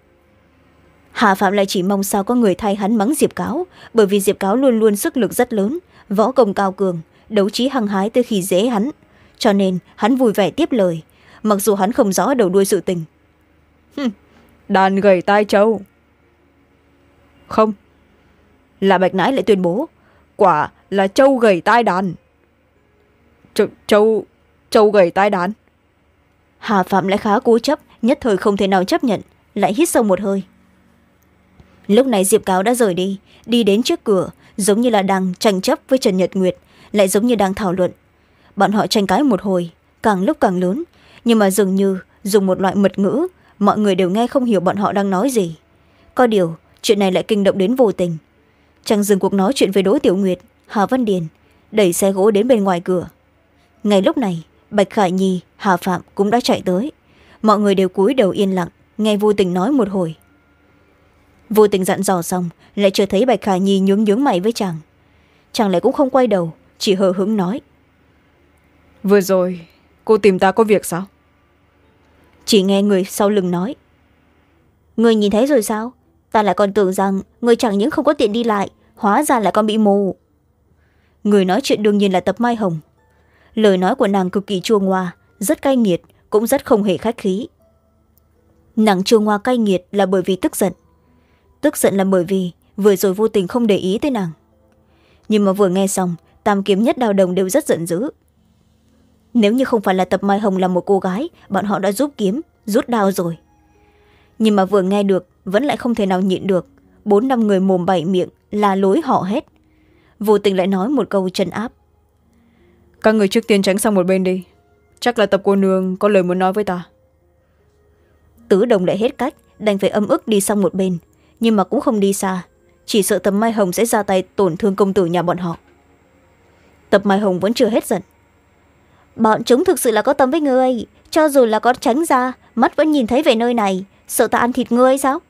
A: Hà Phạm lại chỉ mong sao có người thay hắn mắng Diệp Cáo, bởi vì Diệp Cáo luôn luôn sức lực rất lớn, võ công cao cường, đấu trí hăng hái tới khi dễ hắn, cho nên hắn vui vẻ tiếp lời, mặc dù hắn không rõ đầu đuôi sự tình.
B: Đàn gầy tai trâu. Không,
A: Là Bạch Nãi lại tuyên bố,
B: quả là trâu gầy tai đàn. Ch trâu trâu gầy tai đàn.
A: Hà Phạm lại khá cố chấp, nhất thời không thể nào chấp nhận, lại hít sâu một hơi. Lúc này Diệp Cáo đã rời đi, đi đến trước cửa, giống như là đang tranh chấp với Trần Nhật Nguyệt, lại giống như đang thảo luận. Bọn họ tranh cãi một hồi, càng lúc càng lớn, nhưng mà dường như dùng một loại mật ngữ, mọi người đều nghe không hiểu bọn họ đang nói gì. Có điều chuyện này lại kinh động đến Vô Tình. Chàng dừng cuộc nói chuyện với Đỗ Tiểu Nguyệt, Hà Văn Điền, đẩy xe gỗ đến bên ngoài cửa. Ngay lúc này Bạch Khải Nhi, Hà Phạm cũng đã chạy tới, mọi người đều cúi đầu yên lặng nghe Vô Tình nói một hồi. Vô Tình dặn dò xong, lại chưa thấy Bạch Khải Nhi nhướng nhướng mày với chàng. Chàng lại cũng không quay đầu, chỉ hờ hững nói:
B: Vừa rồi cô tìm ta có việc sao?
A: Chỉ nghe người sau lưng nói: Người nhìn thấy rồi sao? Ta lại còn tưởng rằng người chẳng những không có tiện đi lại, hóa ra lại còn bị mù. Người nói chuyện đương nhiên là Tập Mai Hồng. Lời nói của nàng cực kỳ chua ngoa, rất cay nghiệt, cũng rất không hề khách khí. Nàng chua ngoa cay nghiệt là bởi vì tức giận. Tức giận là bởi vì vừa rồi Vô Tình không để ý tới nàng. Nhưng mà vừa nghe xong, Tam Kiếm Nhất Đao Đồng đều rất giận dữ. Nếu như không phải là Tập Mai Hồng là một cô gái, bọn họ đã rút kiếm, rút đao rồi. Nhưng mà vừa nghe được, vẫn lại không thể nào nhịn được. Bốn năm người mồm bảy miệng, là lối họ hết. Vô Tình lại nói một câu trấn áp:
B: Các người trước tiên tránh sang một bên đi, chắc là Tập cô nương có lời muốn nói với ta.
A: Tứ Đồng lại hết cách, đành phải âm ức đi sang một bên, nhưng mà cũng không đi xa, chỉ sợ Tập Mai Hồng sẽ ra tay tổn thương công tử nhà bọn họ. Tập Mai Hồng vẫn chưa hết giận: Bọn chúng thực sự là có tâm với ngươi, cho dù là có tránh ra, mắt vẫn nhìn thấy về nơi này, sợ ta ăn thịt ngươi sao?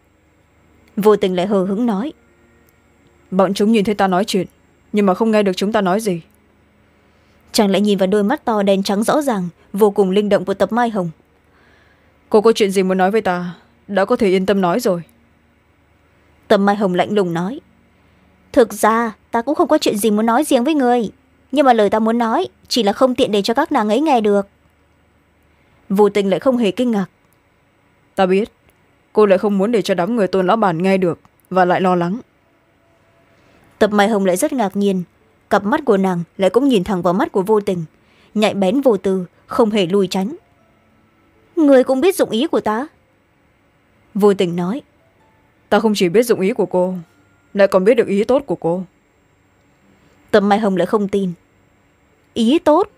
A: Vô Tình lại hờ hững nói:
B: Bọn chúng nhìn thấy ta nói chuyện, nhưng mà không nghe được chúng ta nói gì.
A: Chàng lại nhìn vào đôi mắt to đen trắng rõ ràng, vô cùng linh động của Tập Mai Hồng.
B: Cô có chuyện gì muốn nói với ta, đã có thể yên tâm nói rồi.
A: Tập Mai Hồng lạnh lùng nói: Thực ra ta cũng không có chuyện gì muốn nói riêng với ngươi, nhưng mà lời ta muốn nói chỉ là không tiện để cho các nàng ấy nghe được. Vô Tình lại không hề kinh ngạc:
B: Ta biết, cô lại không muốn để cho đám người Tôn lão bản nghe được, và lại lo lắng.
A: Tập Mai Hồng lại rất ngạc nhiên, cặp mắt của nàng lại cũng nhìn thẳng vào mắt của Vô Tình, nhạy bén vô tư, không hề lùi tránh. Ngươi cũng biết dụng ý của ta. Vô Tình nói:
B: Ta không chỉ biết dụng ý của cô, lại còn biết được ý tốt của cô.
A: Tập Mai Hồng lại không tin. Ý tốt?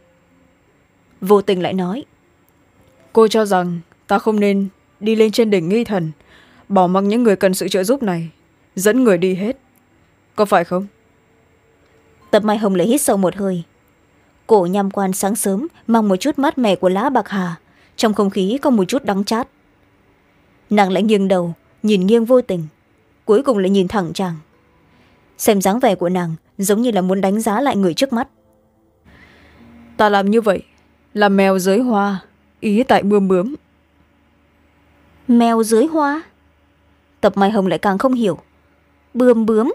A: Vô Tình lại nói:
B: Cô cho rằng ta không nên đi lên trên đỉnh nghi thần, bỏ mặc những người cần sự trợ giúp này, dẫn người đi hết, có phải không?
A: Tập Mai Hồng lại hít sâu một hơi. Cổ nham quan sáng sớm mang một chút mát mẻ của lá bạc hà, trong không khí có một chút đắng chát. Nàng lại nghiêng đầu nhìn nghiêng Vô Tình, cuối cùng lại nhìn thẳng chàng. Xem dáng vẻ của nàng giống như là muốn đánh giá lại người trước mắt.
B: Ta làm như vậy là mèo dưới hoa, ý tại bươm bướm.
A: Mèo dưới hoa? Tập Mai Hồng lại càng không hiểu. Bươm bướm?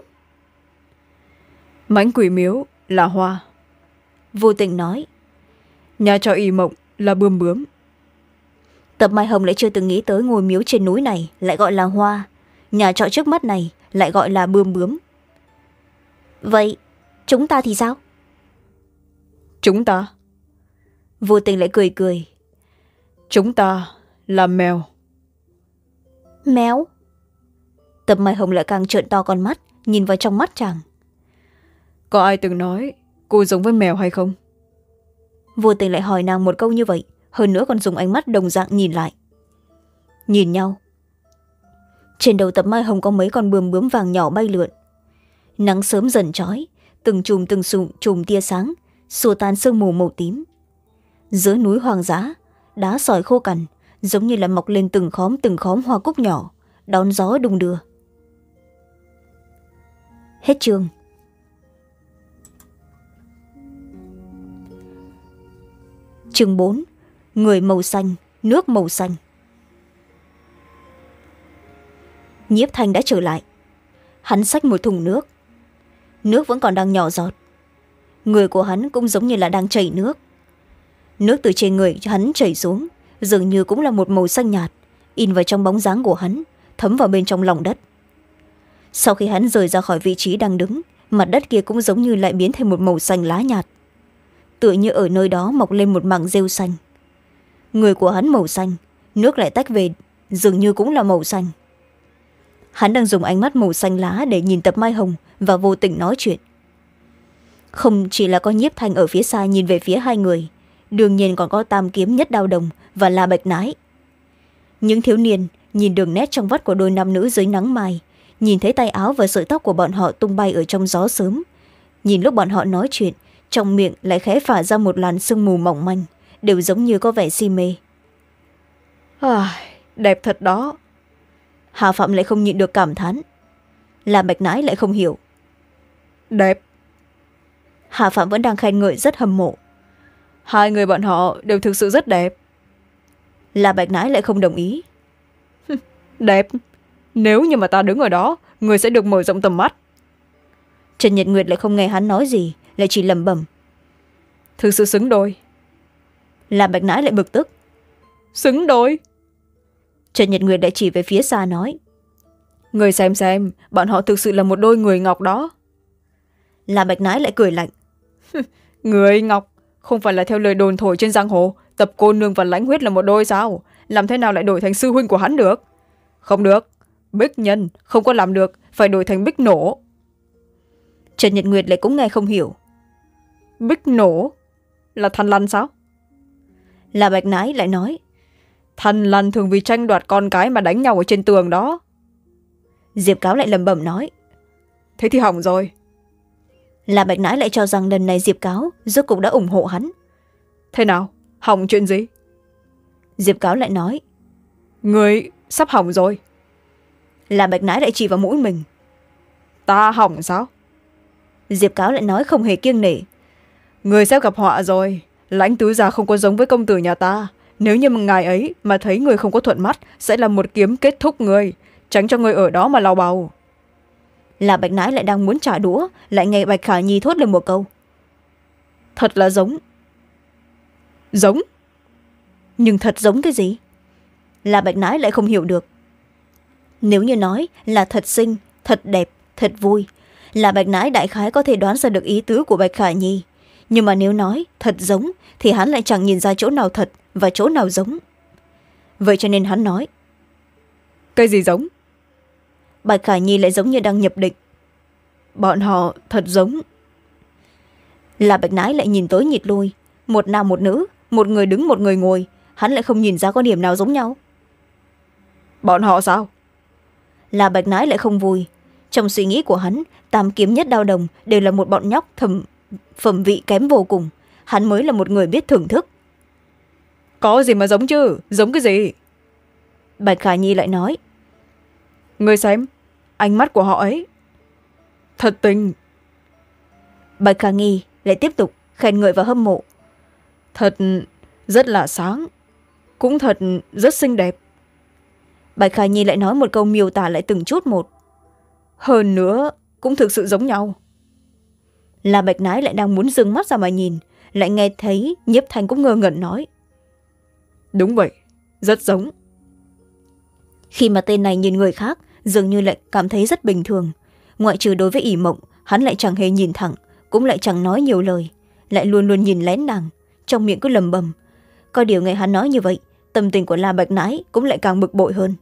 B: Mãnh quỷ miếu là hoa.
A: Vô Tình nói:
B: Nhà trọ ỉ mộng là bươm bướm.
A: Tập Mai Hồng lại chưa từng nghĩ tới ngôi miếu trên núi này lại gọi là hoa, nhà trọ trước mắt này lại gọi là bươm bướm. Vậy chúng ta thì sao?
B: Chúng ta?
A: Vô Tình lại cười cười:
B: Chúng ta là mèo.
A: Mèo? Tập Mai Hồng lại càng trợn to con mắt, nhìn vào trong mắt chàng.
B: Có ai từng nói cô giống với mèo hay không?
A: Vô Tình lại hỏi nàng một câu như vậy, hơn nữa còn dùng ánh mắt đồng dạng nhìn lại. Nhìn nhau. Trên đầu Tập Mai Hồng có mấy con bươm bướm vàng nhỏ bay lượn. nắng sớm dần trói, từng chùm từng sụm chùm tia sáng xua tan sương mù màu tím. Dưới núi hoang dã, đá sỏi khô cằn giống như là mọc lên từng khóm từng khóm hoa cúc nhỏ, đón gió đung đưa. Hết chương. Chương bốn. Người màu xanh, nước màu xanh. Nhiếp Thanh đã trở lại. Hắn xách một thùng nước. Nước vẫn còn đang nhỏ giọt. Người của hắn cũng giống như là đang chảy nước. Nước từ trên người hắn chảy xuống, dường như cũng là một màu xanh nhạt, in vào trong bóng dáng của hắn, thấm vào bên trong lòng đất. Sau khi hắn rời ra khỏi vị trí đang đứng, mặt đất kia cũng giống như lại biến thành một màu xanh lá nhạt, tựa như ở nơi đó mọc lên một mảng rêu xanh. Người của hắn màu xanh, nước lại tách về, dường như cũng là màu xanh. Hắn đang dùng ánh mắt màu xanh lá để nhìn Tập Mai Hồng và vô tình nói chuyện. Không chỉ là có Nhiếp Thanh ở phía xa nhìn về phía hai người, đương nhiên còn có Tam Kiếm Nhất Đao Đồng và La Bạch Nái. Những thiếu niên nhìn đường nét trong vắt của đôi nam nữ dưới nắng mai, nhìn thấy tay áo và sợi tóc của bọn họ tung bay ở trong gió sớm, nhìn lúc bọn họ nói chuyện, trong miệng lại khẽ phả ra một làn sương mù mỏng manh, đều giống như có vẻ si mê.
B: À, đẹp thật đó.
A: Hà Phạm lại không nhịn được cảm thán. La Bạch Nái lại không hiểu.
B: Đẹp.
A: Hà Phạm vẫn đang khen ngợi rất hâm mộ.
B: Hai người bọn họ đều thực sự rất đẹp.
A: La Bạch Nái lại không đồng ý.
B: Đẹp. Nếu như mà ta đứng ở đó, người sẽ được mở rộng tầm mắt.
A: Trần Nhật Nguyệt lại không nghe hắn nói gì, lại chỉ lẩm bẩm.
B: Thực sự xứng đôi.
A: La Bạch Nái lại bực tức.
B: Xứng đôi.
A: Trần Nhật Nguyệt lại chỉ về phía xa nói.
B: Người xem xem, bọn họ thực sự là một đôi người ngọc đó.
A: La Bạch Nái lại cười lạnh.
B: Người ngọc, không phải là theo lời đồn thổi trên giang hồ, Tập cô nương và Lãnh Huyết là một đôi sao? Làm thế nào lại đổi thành sư huynh của hắn được? Không được, Bích Nhân không có làm được, phải đổi thành Bích Nổ.
A: Trần Nhật Nguyệt lại cũng nghe không hiểu.
B: Bích Nổ là Thanh Lân sao?
A: La Bạch Nái lại nói.
B: Thanh Lân thường vì tranh đoạt con cái mà đánh nhau ở trên tường đó.
A: Diệp Cáo lại lẩm bẩm nói.
B: Thế thì hỏng rồi.
A: La Bạch Nái lại cho rằng lần này Diệp Cáo rốt cục đã ủng hộ hắn.
B: Thế nào? Hỏng chuyện gì?
A: Diệp Cáo lại nói.
B: Người sắp hỏng rồi.
A: La Bạch Nái lại chỉ vào mũi mình.
B: Ta hỏng sao?
A: Diệp Cáo lại nói không hề kiêng nể.
B: Người sẽ gặp họa rồi. Lãnh tứ gia không có giống với công tử nhà ta. Nếu như mà ngài ấy mà thấy người không có thuận mắt, sẽ là một kiếm kết thúc người, tránh cho người ở đó mà lao bầu.
A: La Bạch Nái lại đang muốn trả đũa, lại nghe Bạch Khả Nhi thốt lên một câu. Thật là giống.
B: Giống?
A: Nhưng thật giống cái gì? La Bạch Nái lại không hiểu được. Nếu như nói là thật xinh, thật đẹp, thật vui, La Bạch Nái đại khái có thể đoán ra được ý tứ của Bạch Khả Nhi. Nhưng mà nếu nói thật giống thì hắn lại chẳng nhìn ra chỗ nào thật và chỗ nào giống. Vậy cho nên hắn nói.
B: Cái gì giống?
A: Bạch Khả Nhi lại giống như đang nhập định.
B: Bọn họ thật giống.
A: La Bạch Nái lại nhìn tới nhịt lui. Một nam một nữ, một người đứng một người ngồi. Hắn lại không nhìn ra có điểm nào giống nhau.
B: Bọn họ sao?
A: La Bạch Nái lại không vui. Trong suy nghĩ của hắn, Tam Kiếm Nhất Đao Đồng đều là một bọn nhóc thầm, phẩm vị kém vô cùng. Hắn mới là một người biết thưởng thức.
B: Có gì mà giống chứ? Giống cái gì?
A: Bạch Khả Nhi lại nói.
B: Người xem, ánh mắt của họ ấy thật tình.
A: Bạch Khả Nhi lại tiếp tục khen ngợi và hâm mộ.
B: Thật rất là sáng, cũng thật rất xinh đẹp.
A: Bạch Khả Nhi lại nói một câu miêu tả lại từng chút một.
B: Hơn nữa cũng thực sự giống nhau.
A: La Bạch Nái lại đang muốn dừng mắt ra mà nhìn, lại nghe thấy Nhiếp Thanh cũng ngơ ngẩn nói.
B: Đúng vậy, rất giống.
A: Khi mà tên này nhìn người khác, dường như lại cảm thấy rất bình thường. Ngoại trừ đối với ỷ mộng, hắn lại chẳng hề nhìn thẳng, cũng lại chẳng nói nhiều lời, lại luôn luôn nhìn lén nàng, trong miệng cứ lầm bầm. Có điều nghe hắn nói như vậy, tâm tình của La Bạch Nái cũng lại càng bực bội hơn.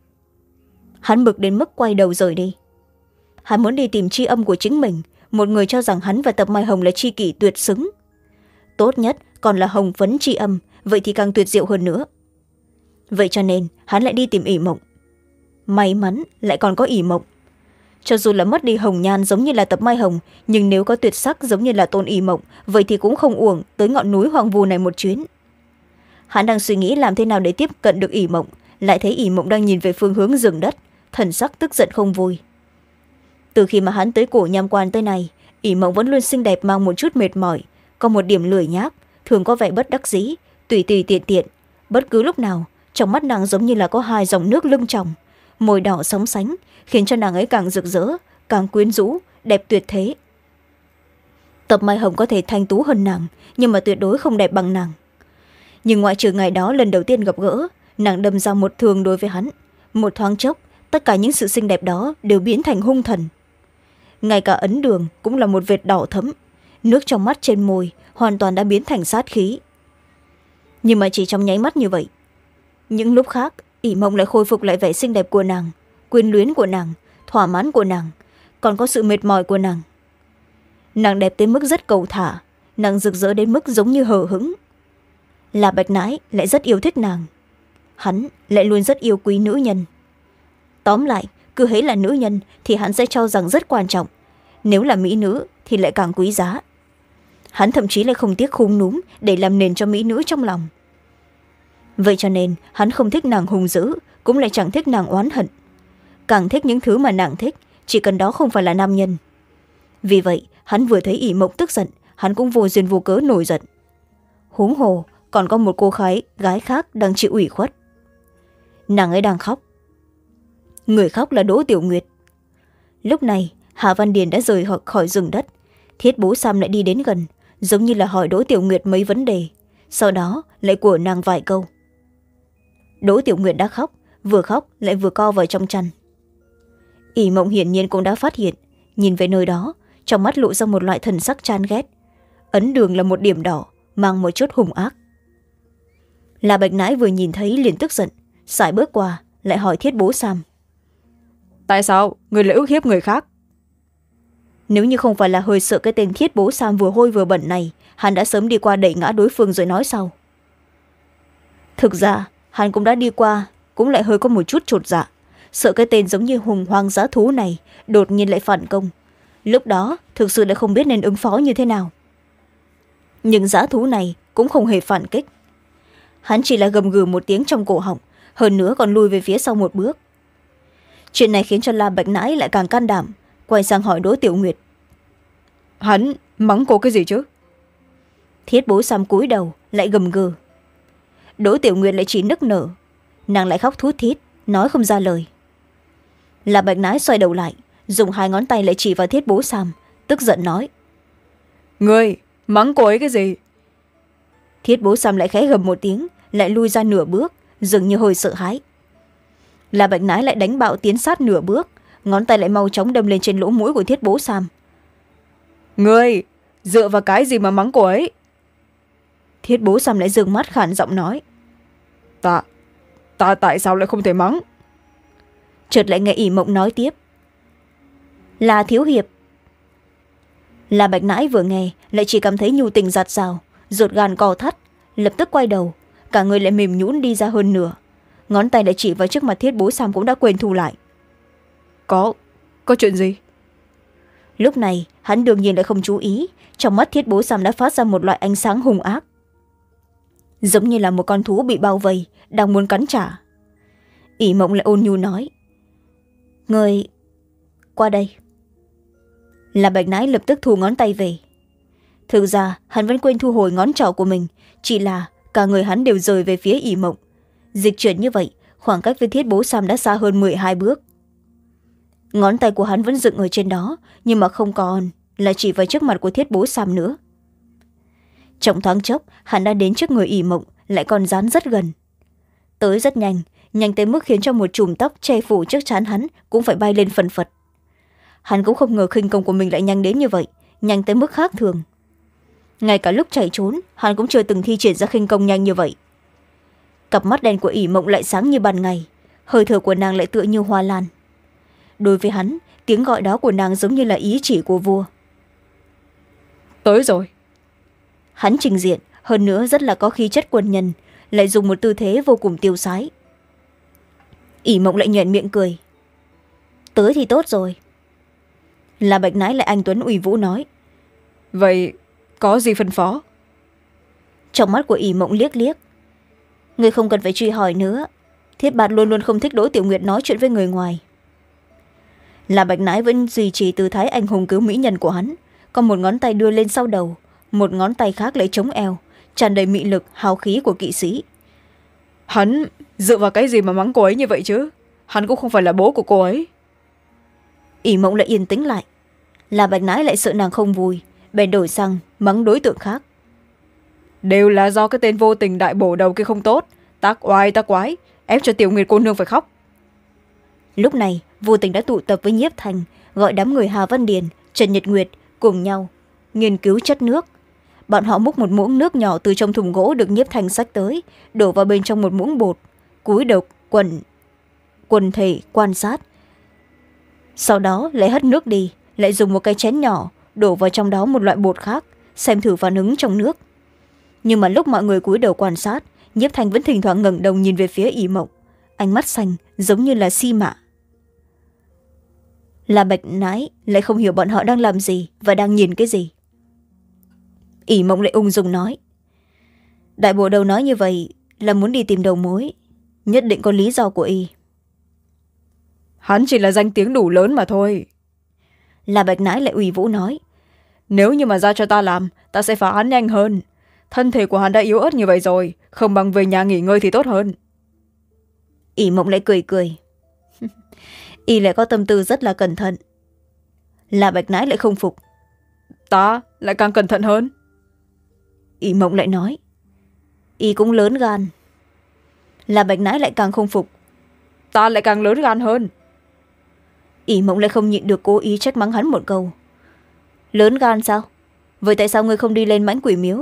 A: Hắn bực đến mức quay đầu rời đi. Hắn muốn đi tìm tri âm của chính mình, một người cho rằng hắn và Tập Mai Hồng là tri kỷ tuyệt xứng. Tốt nhất còn là hồng phấn tri âm, vậy thì càng tuyệt diệu hơn nữa. Vậy cho nên hắn lại đi tìm ỷ mộng. May mắn lại còn có ỷ mộng. cho dù là mất đi hồng nhan giống như là Tập Mai Hồng, nhưng nếu có tuyệt sắc giống như là Tôn ỷ mộng, vậy thì cũng không uổng tới ngọn núi hoang vu này một chuyến. Hắn đang suy nghĩ làm thế nào để tiếp cận được ỷ mộng, lại thấy ỷ mộng đang nhìn về phương hướng rừng đất, thần sắc tức giận không vui. Từ khi mà hắn tới cổ nham quan tới này, ỷ mộng vẫn luôn xinh đẹp mang một chút mệt mỏi, có một điểm lười nhác, thường có vẻ bất đắc dĩ, tùy tùy tiện tiện. Bất cứ lúc nào trong mắt nàng giống như là có hai dòng nước lưng tròng, môi đỏ sóng sánh, khiến cho nàng ấy càng rực rỡ, càng quyến rũ, đẹp tuyệt thế. Tập Mai Hồng có thể thanh tú hơn nàng, nhưng mà tuyệt đối không đẹp bằng nàng. Nhưng ngoại trừ ngày đó lần đầu tiên gặp gỡ, nàng đâm ra một thương đối với hắn. Một thoáng chốc, tất cả những sự xinh đẹp đó đều biến thành hung thần. Ngay cả ấn đường cũng là một vệt đỏ thẫm, nước trong mắt trên môi hoàn toàn đã biến thành sát khí. Nhưng mà chỉ trong nháy mắt như vậy. Những lúc khác, ỷ mộng lại khôi phục lại vẻ xinh đẹp của nàng, quyến luyến của nàng, thỏa mãn của nàng, còn có sự mệt mỏi của nàng. Nàng đẹp tới mức rất cầu thả, nàng rực rỡ đến mức giống như hờ hững. Là Bạch Nãi lại rất yêu thích nàng, hắn lại luôn rất yêu quý nữ nhân. Tóm lại, cứ hễ là nữ nhân thì hắn sẽ cho rằng rất quan trọng, nếu là mỹ nữ thì lại càng quý giá. Hắn thậm chí lại không tiếc khung núm để làm nền cho mỹ nữ trong lòng. Vậy cho nên hắn không thích nàng hung dữ, cũng lại chẳng thích nàng oán hận, càng thích những thứ mà nàng thích, chỉ cần đó không phải là nam nhân. Vì vậy hắn vừa thấy ỷ mộng tức giận, hắn cũng vô duyên vô cớ nổi giận. Huống hồ còn có một cô gái gái khác đang chịu ủy khuất. Nàng ấy đang khóc. Người khóc là Đỗ Tiểu Nguyệt. Lúc này Hạ Văn Điền đã rời khỏi rừng đất, Thiết Bố Sam lại đi đến gần, giống như là hỏi Đỗ Tiểu Nguyệt mấy vấn đề, sau đó lại của nàng vài câu. Đỗ Tiểu Nguyệt đã khóc, vừa khóc lại vừa co vào trong chăn. ỷ mộng hiển nhiên cũng đã phát hiện, nhìn về nơi đó, trong mắt lộ ra một loại thần sắc chán ghét. Ấn đường là một điểm đỏ, mang một chút hung ác. Là Bạch Nãi vừa nhìn thấy liền tức giận, sải bước qua lại hỏi Thiết Bố Sam:
B: tại sao người lại ức hiếp người khác?
A: Nếu như không phải là hơi sợ cái tên Thiết Bố Sam vừa hôi vừa bẩn này, hắn đã sớm đi qua đẩy ngã đối phương rồi nói sau. Thực ra hắn cũng đã đi qua, cũng lại hơi có một chút chột dạ, sợ cái tên giống như hùng hoang dã thú này đột nhiên lại phản công. Lúc đó thực sự lại không biết nên ứng phó như thế nào. Nhưng dã thú này cũng không hề phản kích, hắn chỉ là gầm gừ một tiếng trong cổ họng, hơn nữa còn lùi về phía sau một bước. Chuyện này khiến cho La Bạch Nãi lại càng can đảm, quay sang hỏi Đỗ Tiểu Nguyệt:
B: hắn mắng cô cái gì chứ?
A: Thiết Bố Sam cúi đầu lại gầm gừ. Đỗ Tiểu Nguyệt lại chỉ nức nở, nàng lại khóc thút thít, nói không ra lời. La Bạch Nãi xoay đầu lại, dùng hai ngón tay lại chỉ vào Thiết Bố Sam, tức giận nói:
B: ngươi mắng cô ấy cái gì?
A: Thiết Bố Sam lại khẽ gầm một tiếng, lại lui ra nửa bước, dường như hơi sợ hãi. La Bạch Nãi lại đánh bạo tiến sát nửa bước, ngón tay lại mau chóng đâm lên trên lỗ mũi của Thiết Bố Sam.
B: ngươi dựa vào cái gì mà mắng cô ấy?
A: Thiết Bố Sam lại giương mắt khản giọng nói:
B: ta ta tại sao lại không thể mắng?
A: Chợt lại nghe ỷ mộng nói tiếp: là thiếu hiệp. La Bạch Nãi vừa nghe lại chỉ cảm thấy nhu tình giạt rào, ruột gan co thắt, lập tức quay đầu, cả người lại mềm nhũn đi ra hơn nửa, ngón tay lại chỉ vào trước mặt Thiết Bố Sam cũng đã quên thu lại.
B: có có chuyện gì?
A: Lúc này hắn đương nhiên lại không chú ý, trong mắt Thiết Bố Sam đã phát ra một loại ánh sáng hung ác, giống như là một con thú bị bao vây đang muốn cắn trả. ỷ mộng lại ôn nhu nói: người qua đây. Là Bạch Nãi lập tức thu ngón tay về. Thực ra hắn vẫn quên thu hồi ngón trỏ của mình, chỉ là cả người hắn đều rời về phía ỷ mộng. Dịch chuyển như vậy, khoảng cách với Thiết Bố Sam đã xa hơn mười hai bước. Ngón tay của hắn vẫn dựng ở trên đó, nhưng mà không còn là chỉ vào trước mặt của Thiết Bố Sam nữa. Trong thoáng chốc hắn đã đến trước người ỷ mộng, lại còn dán rất gần. Tới rất nhanh, nhanh tới mức khiến cho một chùm tóc che phủ trước trán hắn cũng phải bay lên phần phật. Hắn cũng không ngờ khinh công của mình lại nhanh đến như vậy, nhanh tới mức khác thường. Ngay cả lúc chạy trốn, hắn cũng chưa từng thi triển ra khinh công nhanh như vậy. Cặp mắt đen của ỷ mộng lại sáng như ban ngày, hơi thở của nàng lại tựa như hoa lan. Đối với hắn, tiếng gọi đó của nàng giống như là ý chỉ của vua.
B: Tới rồi.
A: Hắn trình diện, hơn nữa rất là có khí chất quân nhân, lại dùng một tư thế vô cùng tiêu sái. ỷ mộng lại nhoẻn miệng cười: tới thì tốt rồi. là Bạch Nãi lại anh tuấn uy vũ nói.
B: vậy có gì phân phó?
A: Trong mắt của ỷ mộng liếc liếc. Người không cần phải truy hỏi nữa, Thiết Bạt luôn luôn không thích Đỗ Tiểu Nguyệt nói chuyện với người ngoài. Là Bạch Nãi vẫn duy trì tư thái anh hùng cứu mỹ nhân của hắn, còn một ngón tay đưa lên sau đầu, một ngón tay khác lấy chống eo, tràn đầy mị lực hào khí của kỵ sĩ.
B: Hắn dựa vào cái gì mà mắng cô ấy như vậy chứ? Hắn cũng không phải là bố của cô ấy.
A: ỷ mộng lại yên tĩnh lại. Là Bạch Nãi lại sợ nàng không vui, bèn đổi sang mắng đối tượng khác.
B: đều là do cái tên vô tình đại bổ đầu kia không tốt, tác oai tác quái, ép cho Tiểu Nguyệt cô nương phải khóc.
A: Lúc này vô tình đã tụ tập với Nhiếp Thành, gọi đám người Hà Văn Điền, Trần Nhật Nguyệt cùng nhau nghiên cứu chất nước. Bọn họ múc một muỗng nước nhỏ từ trong thùng gỗ được Nhiếp Thành xách tới, đổ vào bên trong một muỗng bột, cúi đầu quần quần thể quan sát. Sau đó lại hất nước đi, lại dùng một cái chén nhỏ đổ vào trong đó một loại bột khác, xem thử phản ứng trong nước. Nhưng mà lúc mọi người cúi đầu quan sát, Nhiếp Thành vẫn thỉnh thoảng ngẩng đầu nhìn về phía ỷ mộng, ánh mắt xanh giống như là si mạ. Là Bạch Nãi lại không hiểu bọn họ đang làm gì và đang nhìn cái gì. ỷ mộng lại ung dung nói. Đại bộ đầu nói như vậy là muốn đi tìm đầu mối, nhất định có lý do của y.
B: Hắn chỉ là danh tiếng đủ lớn mà thôi.
A: Là Bạch Nãi lại ủy vũ nói.
B: Nếu như mà giao cho ta làm, ta sẽ phá hắn nhanh hơn. Thân thể của hắn đã yếu ớt như vậy rồi, không bằng về nhà nghỉ ngơi thì tốt hơn.
A: ỷ mộng lại cười cười. Y lại có tâm tư rất là cẩn thận. Là Bạch Nãi lại không phục.
B: Ta lại càng cẩn thận hơn.
A: ỷ mộng lại nói. Y cũng lớn gan. Là Bạch Nãi lại càng không phục.
B: Ta lại càng lớn gan hơn.
A: ỷ mộng lại không nhịn được cố ý trách mắng hắn một câu. Lớn gan sao? Vậy tại sao ngươi không đi lên Mãnh Quỷ Miếu?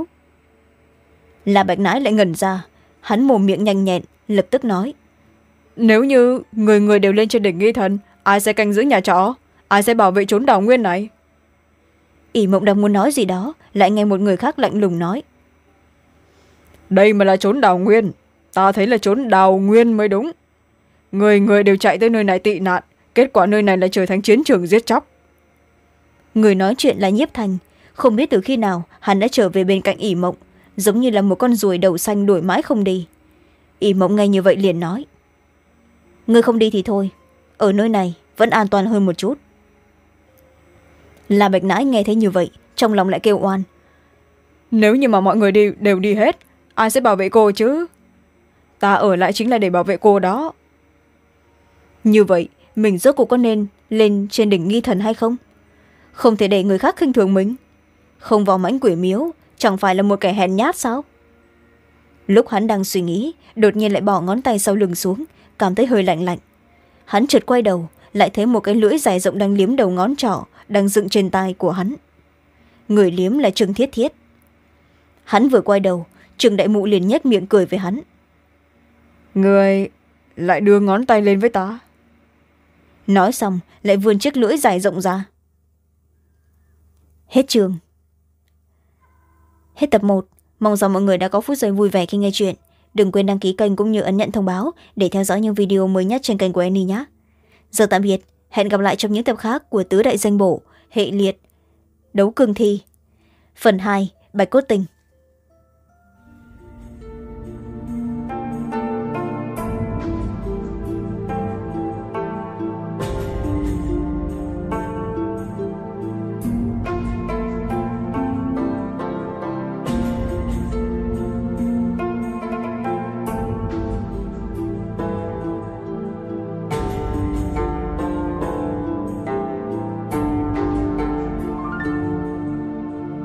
A: Là Bạch Nãi lại ngẩn ra, hắn mồm miệng nhanh nhẹn, lập tức nói.
B: Nếu như người người đều lên trên đỉnh Nghi Thần, ai sẽ canh giữ nhà trọ? Ai sẽ bảo vệ chốn đảo nguyên này?
A: ỷ mộng đang muốn nói gì đó, lại nghe một người khác lạnh lùng nói.
B: Đây mà là chốn đảo nguyên, ta thấy là chốn đào nguyên mới đúng. Người người đều chạy tới nơi này tị nạn, kết quả nơi này lại trở thành chiến trường giết chóc.
A: Người nói chuyện là Nhiếp Thành, không biết từ khi nào hắn đã trở về bên cạnh ỷ mộng, giống như là một con ruồi đầu xanh đuổi mãi không đi. ỷ mộng nghe như vậy liền nói. Ngươi không đi thì thôi, ở nơi này vẫn an toàn hơn một chút. Là Bạch Nãi nghe thấy như vậy, trong lòng lại kêu oan.
B: Nếu như mà mọi người đi, đều đi hết, ai sẽ bảo vệ cô chứ? Ta ở lại chính là để bảo vệ cô đó.
A: Như vậy mình rốt cuộc có nên lên trên đỉnh Nghi Thần hay không? Không thể để người khác khinh thường mình. Không vào Mãnh Quỷ Miếu chẳng phải là một kẻ hèn nhát sao? Lúc hắn đang suy nghĩ, đột nhiên lại bỏ ngón tay sau lưng xuống, cảm thấy hơi lạnh lạnh. Hắn chợt quay đầu, lại thấy một cái lưỡi dài rộng đang liếm đầu ngón trỏ đang dựng trên tai của hắn. Người liếm là Trương Thiết Thiết. Hắn vừa quay đầu, Trương đại mụ liền nhếch miệng cười với hắn.
B: Người lại đưa ngón tay lên với ta.
A: Nói xong lại vươn chiếc lưỡi dài rộng ra. Hết chương. Hết tập một. Mong rằng mọi người đã có phút giây vui vẻ khi nghe chuyện. Đừng quên đăng ký kênh cũng như ấn nhận thông báo để theo dõi những video mới nhất trên kênh của Annie nhé. Giờ tạm biệt, hẹn gặp lại trong những tập khác của Tứ Đại Danh Bổ, hệ liệt Đấu Cương Thi. Phần hai, Bạch Cốt Tình.